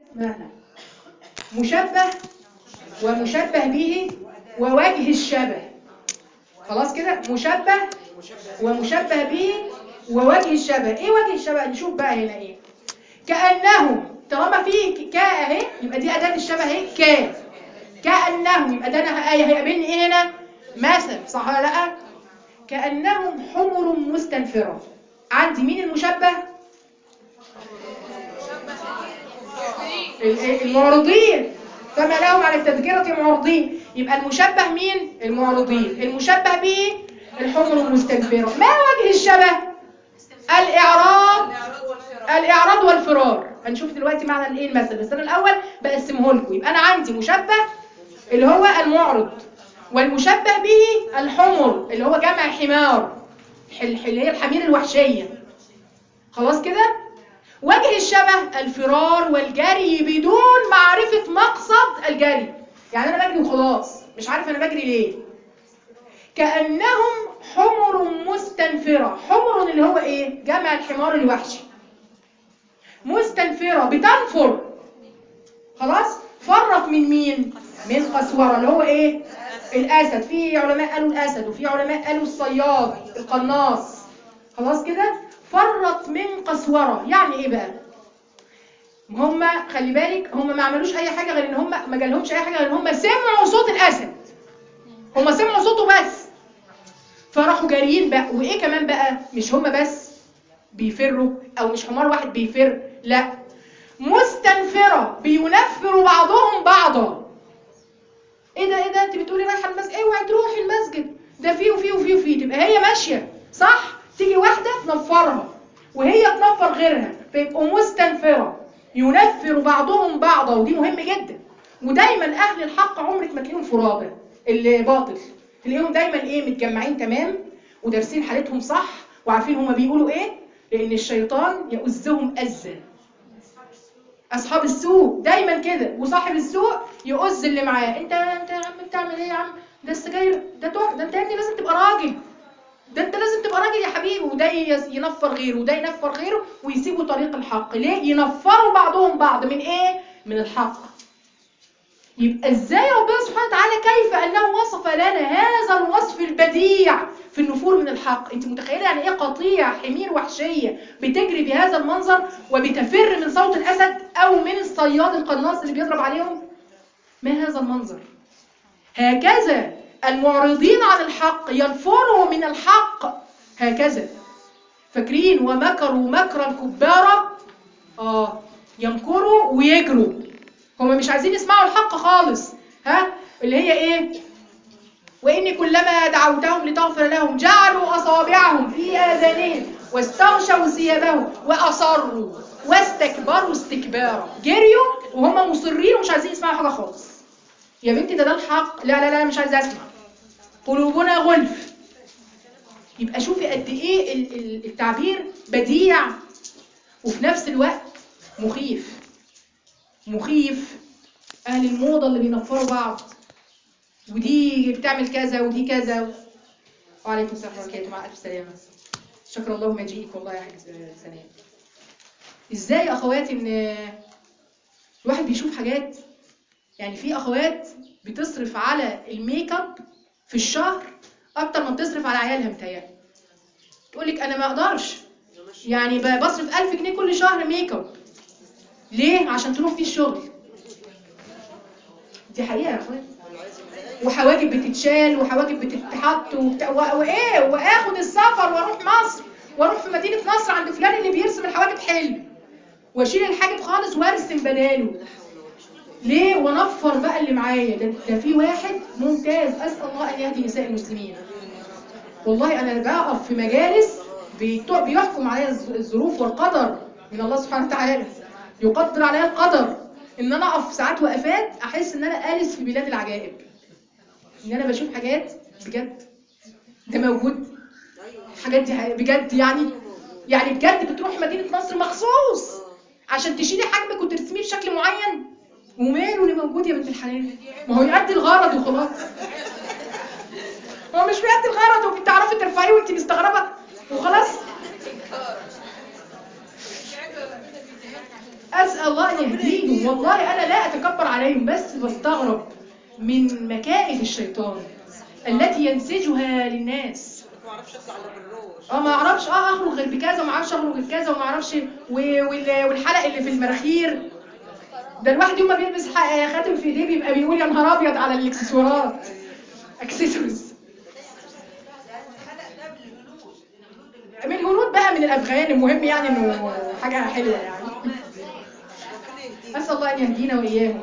مهلا. مشبه ومشبه به ووجه الشبه. خلاص كده، مشبه ومشبه به ووجه الشبه. ايه وجه الشبه؟ نشوف بقى هنا ايه. كأنهم، طالما في كاء اهي يبقى دي أداة الشبه اهي، كاء. كأنهم يبقى ده انا هيقابلني ايه هنا؟ مثل، صح ولا لا؟ كأنهم حمر مستنفرة. عندي مين المشبه؟ المعرضين. فما لهم على التذكرة معرضين. يبقى المشبه مين؟ المعرضين. المشبه به الحمر المستنفرة. ما وجه الشبه؟ الإعراض والفرار. هنشوف دلوقتي معنى الايه المثل، بس انا الاول بقسمه لكم. يبقى انا عندي مشبه اللي هو المعرض، والمشبه به الحمر اللي هو جمع حمار، اللي هي الحمير الوحشية. خلاص كده؟ وجه الشبه الفرار والجري بدون معرفة مقصد الجري. يعني انا بجري وخلاص مش عارف انا بجري ليه. كأنهم حمر مستنفرة. حمر اللي هو ايه؟ جمع الحمار الوحشي. مستنفرة بتنفر. خلاص؟ فرت من مين؟ من قسورة اللي هو ايه؟ الاسد. في علماء قالوا الاسد، وفي علماء قالوا الصياد القناص. خلاص كده؟ فرت من قسورة. يعني ايه بقى؟ هم خلي بالك، هم ما عملوش اي حاجه غير ان هم ما جالهمش اي حاجه غير ان هم سمعوا صوت الاسد. هم سمعوا صوته بس، فراحوا جاريين بقى. وايه كمان بقى؟ مش هم بس بيفروا، او مش حمار واحد بيفر، لا، مستنفره بينفروا بعضهم بعضا. ايه ده انت بتقولي رايحه المسجد، اوعي تروحي المسجد، ده فيه وفيه وفيه وفيه. تبقى هي ماشيه صح، تيجي واحده تنفرها وهي تنفر غيرها، فيبقوا مستنفره ينفر بعضهم بعضا. ودي مهم جدا. ودايما اهل الحق عمرك ما تلاقيهم فرادى. الباطل تلاقيهم دايما ايه؟ متجمعين تمام ودارسين حالتهم صح وعارفين هما بيقولوا ايه، لان الشيطان يؤذهم اذى. اصحاب السوء دايما كده، وصاحب السوء يؤذ اللي معاه. انت يا عم بتعمل ايه يا عم؟ ده السجاير ده تحفه، ده انت يا ابني لازم تبقى راجل، ده انت لازم تبقى راجل يا حبيبي. وده ينفر غيره وده ينفر غيره ويسيبوا طريق الحق. ليه؟ ينفروا بعضهم بعض من ايه؟ من الحق. يبقى ازاي ربنا سبحانه وتعالى كيف انه وصف لنا هذا الوصف البديع في النفور من الحق؟ انت متخيله يعني ايه قطيع حمير وحشيه بتجري بهذا المنظر وبتفر من صوت الاسد او من الصياد القناص اللي بيضرب عليهم؟ ما هذا المنظر؟ هكذا المعرضين عن الحق ينفروا من الحق. هكذا فاكرين ومكروا مكرا كبارا؟ يمكروا ويجروا. هم مش عايزين يسمعوا الحق خالص. اللي هي ايه؟ واني كلما دعوتهم لتغفر لهم جعلوا اصابعهم في اذانهم واستغشوا ثيابهم واصروا واستكبروا استكبارا. جريوا وهم مصرين ومش عايزين يسمعوا حاجه خالص. يا بنتي ده الحق. لا لا لا مش عايزه اسمع، قلوبنا غلف. يبقى شوفي قد ايه التعبير بديع وفي نفس الوقت مخيف. مخيف. اهل الموضه اللي بينفروا بعض، ودي بتعمل كذا ودي كذا. وعليكم السلام ورحمه الله وبركاته. مع الف سلامه. شكر الله مجيئك والله يا حاج سناء. ازاي يا اخواتي ان الواحد بيشوف حاجات؟ يعني في اخوات بتصرف على الميك اب في الشهر اكتر ما بتصرف على عيالها. متهيألي تقول لك انا ما اقدرش، يعني بصرف 1000 جنيه كل شهر ميك اب. ليه؟ عشان تروح فيه الشغل. دي حقيقه يا اخواتي. وحواجب بتتشال وحواجب بتتحط وايه، واخد السفر واروح مصر واروح في مدينه نصر عند فلان اللي بيرسم الحواجب حلو، واشيل الحاجب خالص وارسم بداله. ليه؟ ونفر بقى اللي معايا. ده في واحد ممتاز، اسال الله ان يهدي نساء المسلمين. والله انا بقف في مجالس بيحكم عليا الظروف والقدر من الله سبحانه وتعالى، يقدر عليا القدر ان انا اقف ساعات وقفات احس ان انا آلس في بلاد العجائب، ان انا بشوف حاجات بجد ده موجود. الحاجات دي بجد يعني بجد بتروح مدينه نصر مخصوص عشان تشيلي حجمك وترسميه بشكل معين. وماله اللي موجود يا بنت الحلال؟ ما هو يؤدي الغرض وخلاص. هو مش بيؤدي الغرض وبتعرفي ترفعيه وانت مستغربه وخلاص. اسال الله ان يهديهم عليهم، والله انا لا اتكبر عليهم، بس بستغرب من مكائد الشيطان التي ينسجها للناس. ما اعرفش اطلع الا بالروش. ما اعرفش اخرج غير بكذا، وما اعرفش اخرج غير كذا، وما اعرفش والحلق اللي في المراخير ده، الواحد يوم ما بيلبس خاتم في ايديه بيبقى بيقول يا نهار ابيض على الاكسسوارات، اكسسوارز من الهنود بقى، من الافغان، المهم يعني انه حاجه حلوه يعني. اسال الله ان يهدينا واياهم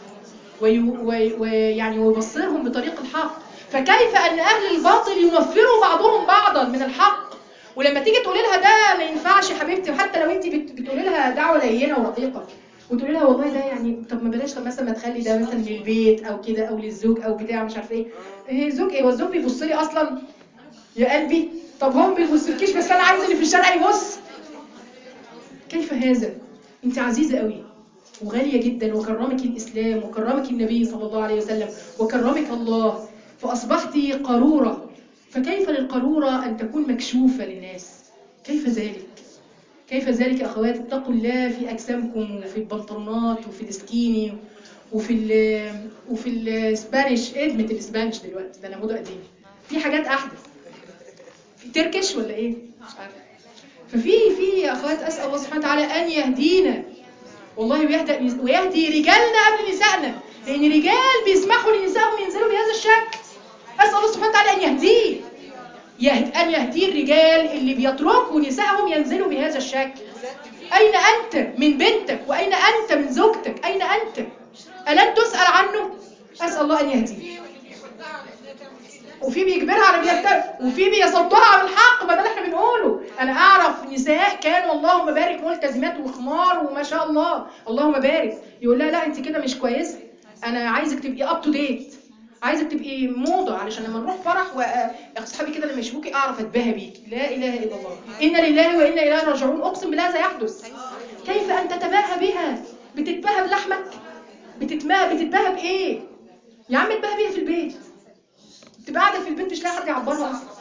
ويعني ويبصرهم بطريق الحق. فكيف ان اهل الباطل ينفروا بعضهم بعضا من الحق، ولما تيجي تقولي لها ده ما ينفعش يا حبيبتي، وحتى لو انت بتقولي لها دعوه لينه ورقيقه وتقولي لها والله ده يعني طب ما بلاش، طب مثلا ما تخلي ده مثلا للبيت او كده او للزوج او بتاع مش عارفه ايه، زوج ايه؟ والزوج بيبص لي اصلا يا قلبي؟ طب هو ما بيبصلكيش، بس انا عايزه اللي في الشارع يبص. كيف هذا؟ انت عزيزه قوي وغاليه جدا، وكرمك الاسلام وكرمك النبي صلى الله عليه وسلم وكرمك الله، فاصبحت قاروره. فكيف للقاروره ان تكون مكشوفه للناس؟ كيف ذلك؟ كيف ذلك يا اخوات؟ اتقوا الله في اجسامكم، وفي البنطلونات، وفي السكيني، وفي الاسبانيش. ادمه الاسبانيش دلوقتي، ده انا موضه قديم، في حاجات احدث، في تركش ولا ايه مش عارفه. ففي يا اخوات اسال الله سبحانه وتعالى ان يهدينا والله، ويهدي رجالنا قبل نسائنا، لان رجال بيسمحوا لنسائهم ينزلوا بهذا الشكل. اسال الله سبحانه وتعالى ان يهديه، أن يهدي الرجال اللي بيتركوا نسائهم ينزلوا بهذا الشكل. أين أنت من بنتك؟ وأين أنت من زوجتك؟ أين أنت؟ ألن تسأل عنه؟ أسأل الله أن يهديه. وفي بيجبرها على بيرتب، وفي بيصدها عن الحق، ما ده اللي احنا بنقوله. أنا أعرف نساء كانوا اللهم بارك ملتزمات وخمار وما شاء الله اللهم بارك، يقول لها لا أنت كده مش كويسة، أنا عايزك تبقي أب تو ديت، عايزك تبقي موضه، علشان لما نروح فرح واصحابي كده لما يشوفوكي اعرف اتباهى بيكي. لا اله الا الله، انا لله وانا اليه راجعون. اقسم بالله هذا يحدث. كيف ان تتباهى بها؟ بتتباهى بلحمك؟ بتتباهى بايه يا عم؟ اتباهى بيها في البيت، تبقى قاعده في البيت مش لاقي حد يعبرها اصلا.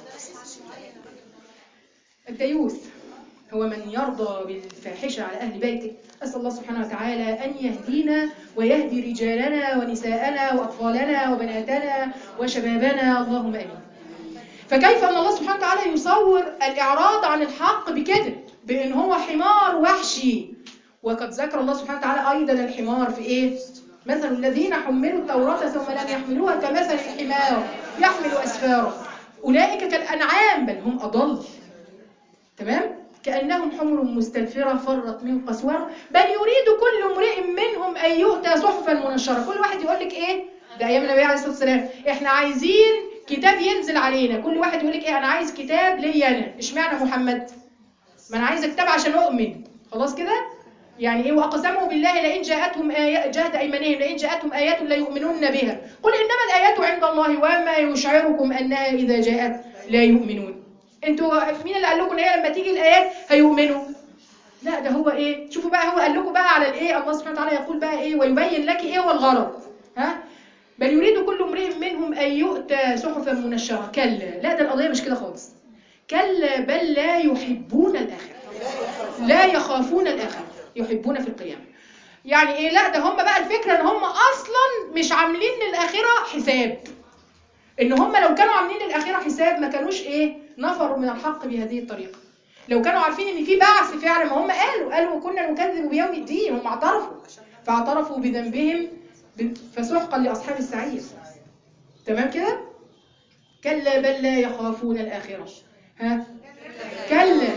الديوث هو من يرضى بالفاحشة على أهل بيته. أسأل الله سبحانه وتعالى أن يهدينا ويهدي رجالنا ونساءنا وأطفالنا وبناتنا وشبابنا، اللهم آمين. فكيف أن الله سبحانه وتعالى يصور الإعراض عن الحق بكده، بأن هو حمار وحشي. وقد ذكر الله سبحانه وتعالى أيضا الحمار في إيه؟ مثل الذين حملوا التوراة ثم لم يحملوها كمثل الحمار يحمل أسفارا أولئك كالأنعام بل هم أضل. تمام؟ كأنهم حمر مستنفرة فرت من قسورة بل يريد كل امرئ منهم أن يؤتى صحفا منشرة. كل واحد يقول لك إيه؟ ده أيام النبي عليه الصلاة والسلام، إحنا عايزين كتاب ينزل علينا. كل واحد يقول لك إيه؟ أنا عايز كتاب لي أنا. إشمعنى محمد؟ ما أنا عايز كتاب عشان أؤمن. خلاص كده؟ يعني إيه؟ وأقسموا بالله لئن جاءتهم آيات، جهد أيمانهم لئن جاءتهم آيات لا يؤمنون بها قل إنما الآيات عند الله وما يشعركم أنها إذا جاءت لا يؤمنون. انتوا مين اللي قال لكم ان هي لما تيجي الايات هيؤمنوا؟ لا ده هو ايه؟ شوفوا بقى، هو قال لكم بقى على الايه. الله سبحانه وتعالى يقول بقى ايه؟ ويبين لك ايه هو الغرض. ها؟ بل يريد كل امرئ منهم ان يؤتى صحفا منشره. كلا، لا ده القضيه مش كده خالص. كلا بل لا يحبون الاخره، لا يخافون الاخره، يحبون في القيامه. يعني ايه؟ لا ده هم بقى الفكره ان هم اصلا مش عاملين للاخره حساب. ان هم لو كانوا عاملين للاخره حساب ما كانوش ايه؟ نفروا من الحق بهذه الطريقه. لو كانوا عارفين ان في بعث فعلا، ما هم قالوا وكنا نكذب بيوم الدين، هم اعترفوا فاعترفوا بذنبهم فسحقا لاصحاب السعير. تمام كده؟ كلا بل لا يخافون الاخره. ها؟ كلا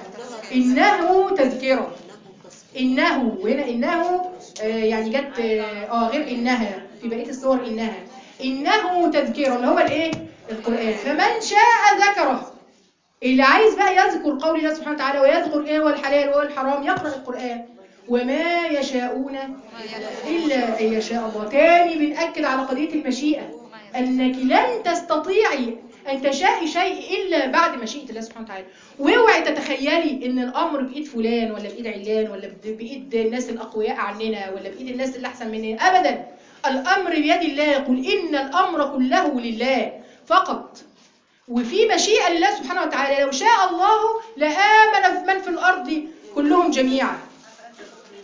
انه تذكره. انه، وهنا انه يعني جت غير انها في بقيه الصور. انه تذكره اللي هو الايه؟ القران. فمن شاء ذكره. اللي عايز بقى يذكر قول الله سبحانه وتعالى ويذكر ايه هو الحلال وهو الحرام يقرأ القرآن. وما يشاءون إلا أن يشاء الله. تاني بنأكد على قضية المشيئة، أنك لن تستطيعي أن تشاءي شيء إلا بعد مشيئة الله سبحانه وتعالى. واوعي تتخيلي أن الأمر بإيد فلان ولا بإيد علان ولا بإيد الناس الأقوياء عننا ولا بإيد الناس اللي أحسن مننا. أبدا، الأمر بيد الله. يقول إن الأمر كله لله فقط. وفي مشيئة لله سبحانه وتعالى. لو شاء الله لآمن من في الأرض كلهم جميعا.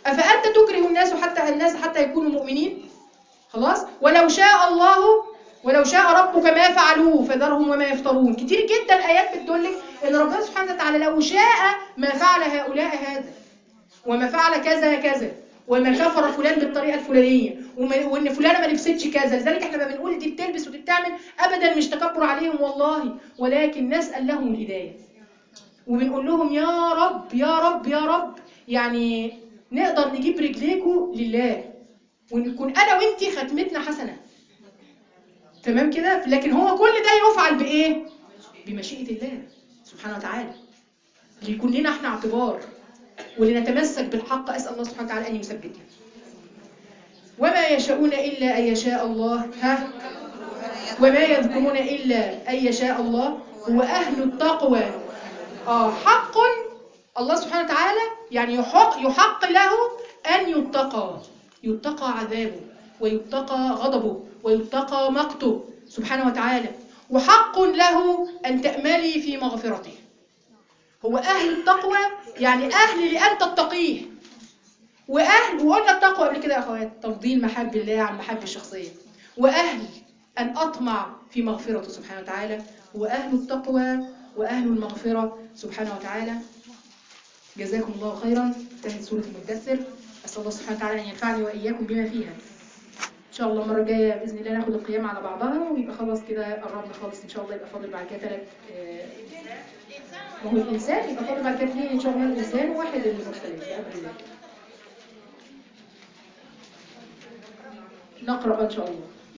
أفأنت تكره الناس حتى يكونوا مؤمنين؟ خلاص. ولو شاء ربك ما فعلوه فذرهم وما يفترون. كتير جدا آيات بتدلك ان ربنا سبحانه وتعالى لو شاء ما فعل هؤلاء هذا، وما فعل كذا كذا، وما كفر فلان بالطريقه الفلانيه، وان فلانه ما لبستش كذا. لذلك احنا ما بنقول دي بتلبس ودي بتعمل ابدا، مش تكبر عليهم والله، ولكن نسال لهم الهدايه، وبنقول لهم يا رب يا رب يا رب، يعني نقدر نجيب رجليكم لله، ونكون انا وانتي ختمتنا حسنه. تمام كده. لكن هو كل ده يفعل بايه؟ بمشيئه الله سبحانه وتعالى، ليكون لنا احنا اعتبار ولنتمسك بالحق. اسال الله سبحانه وتعالى ان يثبتنا. وما يشاءون الا ان يشاء الله. وما يذكرون الا ان يشاء الله. هو اهل التقوى. حق الله سبحانه وتعالى، يعني يحق له ان يتقى عذابه، ويتقى غضبه، ويتقى مقته سبحانه وتعالى. وحق له ان تأملي في مغفرته. هو أهل التقوى، يعني أهل لأن تتقيه، وقلنا التقوى قبل كده يا أخوات، تفضيل محب الله عن محب الشخصية، وأهل أن أطمع في مغفرته سبحانه وتعالى. وأهل التقوى وأهل المغفرة سبحانه وتعالى. جزاكم الله خيرا. انتهت سورة المدثر. أسأل الله سبحانه وتعالى أن ينفعني وإياكم بما فيها. إن شاء الله المرة الجاية بإذن الله ناخد القيام على بعضها، ويبقى خلاص كده قربنا خالص إن شاء الله. يبقى فاضل بعد كده 3 ما هو الإنسان يبقى فاضل بعد كده 2 إن شاء الله، الإنسان وواحد المرسلين بأمر الله. نقرأ إن شاء الله.